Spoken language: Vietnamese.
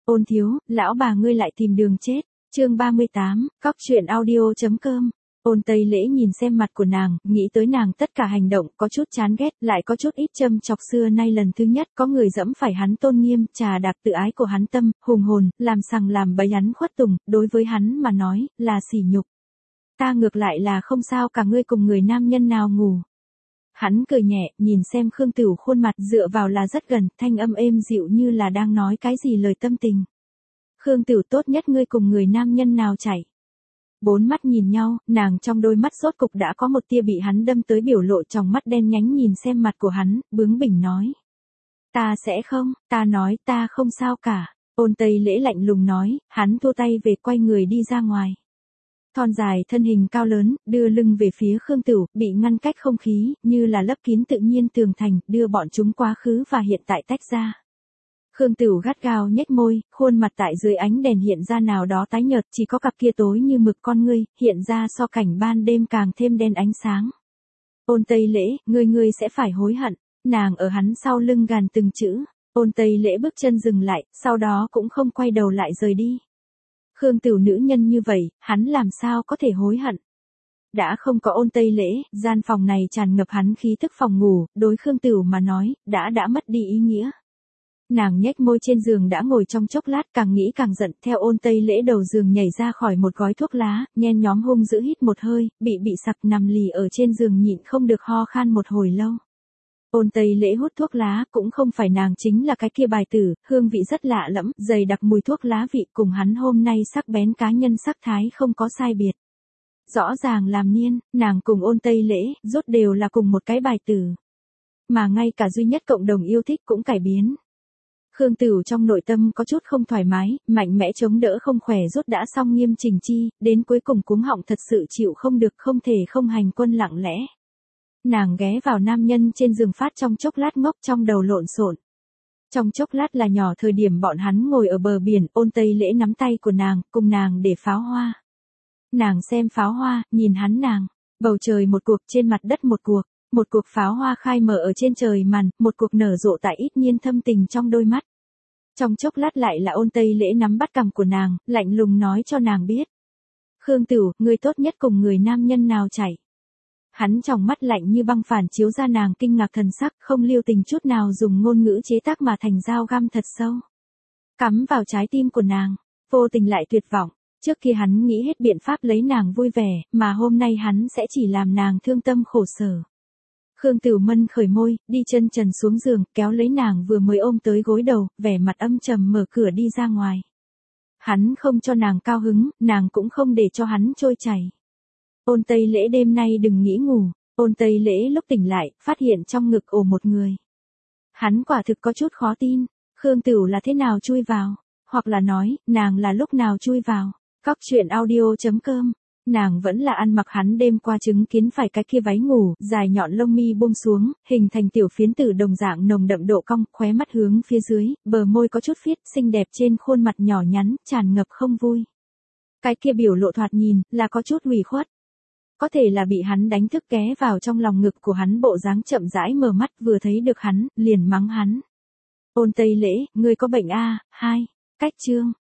Ôn thiếu, lão bà ngươi lại tìm đường chết. Chương 38, cóc truyện audio.com. Ôn Tây Lễ nhìn xem mặt của nàng, nghĩ tới nàng tất cả hành động, có chút chán ghét, lại có chút ít châm chọc. Xưa nay lần thứ nhất có người dẫm phải hắn tôn nghiêm, trà đạp tự ái của hắn tâm, hùng hồn, làm sằng làm bậy hắn khuất tùng, đối với hắn mà nói, là sỉ nhục. Ta ngược lại là không sao cả, ngươi cùng người nam nhân nào ngủ. Hắn cười nhẹ, nhìn xem Khương Tửu khuôn mặt dựa vào là rất gần, thanh âm êm dịu như là đang nói cái gì lời tâm tình. Khương Tửu, tốt nhất ngươi cùng người nam nhân nào chạy. Bốn mắt nhìn nhau, nàng trong đôi mắt rốt cục đã có một tia bị hắn đâm tới biểu lộ, trong mắt đen nhánh nhìn xem mặt của hắn, bướng bỉnh nói. Ta sẽ không, ta nói ta không sao cả. Ôn Tây Lễ lạnh lùng nói, hắn thua tay về quay người đi ra ngoài. Thon dài thân hình cao lớn, đưa lưng về phía Khương Tửu, bị ngăn cách không khí, như là lấp kín tự nhiên tường thành, đưa bọn chúng quá khứ và hiện tại tách ra. Khương Tửu gắt gao nhếch môi, khuôn mặt tại dưới ánh đèn hiện ra nào đó tái nhợt, chỉ có cặp kia tối như mực con ngươi, hiện ra so cảnh ban đêm càng thêm đen ánh sáng. Ôn Tây Lễ, ngươi sẽ phải hối hận. Nàng ở hắn sau lưng gàn từng chữ. Ôn Tây Lễ bước chân dừng lại, sau đó cũng không quay đầu lại rời đi. Khương Tửu nữ nhân như vậy, hắn làm sao có thể hối hận. Đã không có Ôn Tây Lễ, gian phòng này tràn ngập hắn khí thức phòng ngủ, đối Khương Tửu mà nói, đã mất đi ý nghĩa. Nàng nhếch môi trên giường đã ngồi trong chốc lát, càng nghĩ càng giận, theo Ôn Tây Lễ đầu giường nhảy ra khỏi một gói thuốc lá, nhen nhóm hung dữ hít một hơi, bị sặc nằm lì ở trên giường nhịn không được ho khan một hồi lâu. Ôn Tây Lễ hút thuốc lá, cũng không phải nàng chính là cái kia bài tử, hương vị rất lạ lẫm, dày đặc mùi thuốc lá vị cùng hắn hôm nay sắc bén cá nhân sắc thái không có sai biệt. Rõ ràng làm niên, nàng cùng Ôn Tây Lễ, rốt đều là cùng một cái bài tử. Mà ngay cả duy nhất cộng đồng yêu thích cũng cải biến. Khương Tửu trong nội tâm có chút không thoải mái, mạnh mẽ chống đỡ không khỏe rốt đã xong nghiêm chỉnh chi, đến cuối cùng cuống họng thật sự chịu không được, không thể không hành quân lặng lẽ. Nàng ghé vào nam nhân trên giường phát trong chốc lát ngốc, trong đầu lộn xộn. Trong chốc lát là nhỏ thời điểm bọn hắn ngồi ở bờ biển, Ôn Tây Lễ nắm tay của nàng, cùng nàng để pháo hoa. Nàng xem pháo hoa, nhìn hắn nàng, bầu trời một cuộc, trên mặt đất một cuộc pháo hoa khai mở ở trên trời màn, một cuộc nở rộ tại ít nhiên thâm tình trong đôi mắt. Trong chốc lát lại là Ôn Tây Lễ nắm bắt cằm của nàng, lạnh lùng nói cho nàng biết. Khương Tửu, ngươi tốt nhất cùng người nam nhân nào chạy. Hắn trong mắt lạnh như băng phản chiếu ra nàng kinh ngạc thần sắc, không lưu tình chút nào dùng ngôn ngữ chế tác mà thành dao găm thật sâu. Cắm vào trái tim của nàng, vô tình lại tuyệt vọng. Trước khi hắn nghĩ hết biện pháp lấy nàng vui vẻ, mà hôm nay hắn sẽ chỉ làm nàng thương tâm khổ sở. Khương Tửu mân khởi môi, đi chân trần xuống giường, kéo lấy nàng vừa mới ôm tới gối đầu, vẻ mặt âm trầm mở cửa đi ra ngoài. Hắn không cho nàng cao hứng, nàng cũng không để cho hắn trôi chảy. Ôn Tây Lễ đêm nay đừng nghĩ ngủ. Ôn Tây Lễ lúc tỉnh lại, phát hiện trong ngực ổ một người. Hắn quả thực có chút khó tin, Khương Tửu là thế nào chui vào, hoặc là nói, nàng là lúc nào chui vào. Cóc truyện audio.com. Nàng vẫn là ăn mặc hắn đêm qua chứng kiến phải cái kia váy ngủ, dài nhọn lông mi buông xuống, hình thành tiểu phiến tử đồng dạng nồng đậm độ cong, khóe mắt hướng phía dưới, bờ môi có chút phiết, xinh đẹp trên khuôn mặt nhỏ nhắn, tràn ngập không vui. Cái kia biểu lộ thoạt nhìn, là có chút ủy khuất. Có thể là bị hắn đánh thức ghé vào trong lòng ngực của hắn, bộ dáng chậm rãi mở mắt, vừa thấy được hắn, liền mắng hắn. Ôn Tây Lễ, ngươi có bệnh a? 2. Cách chương.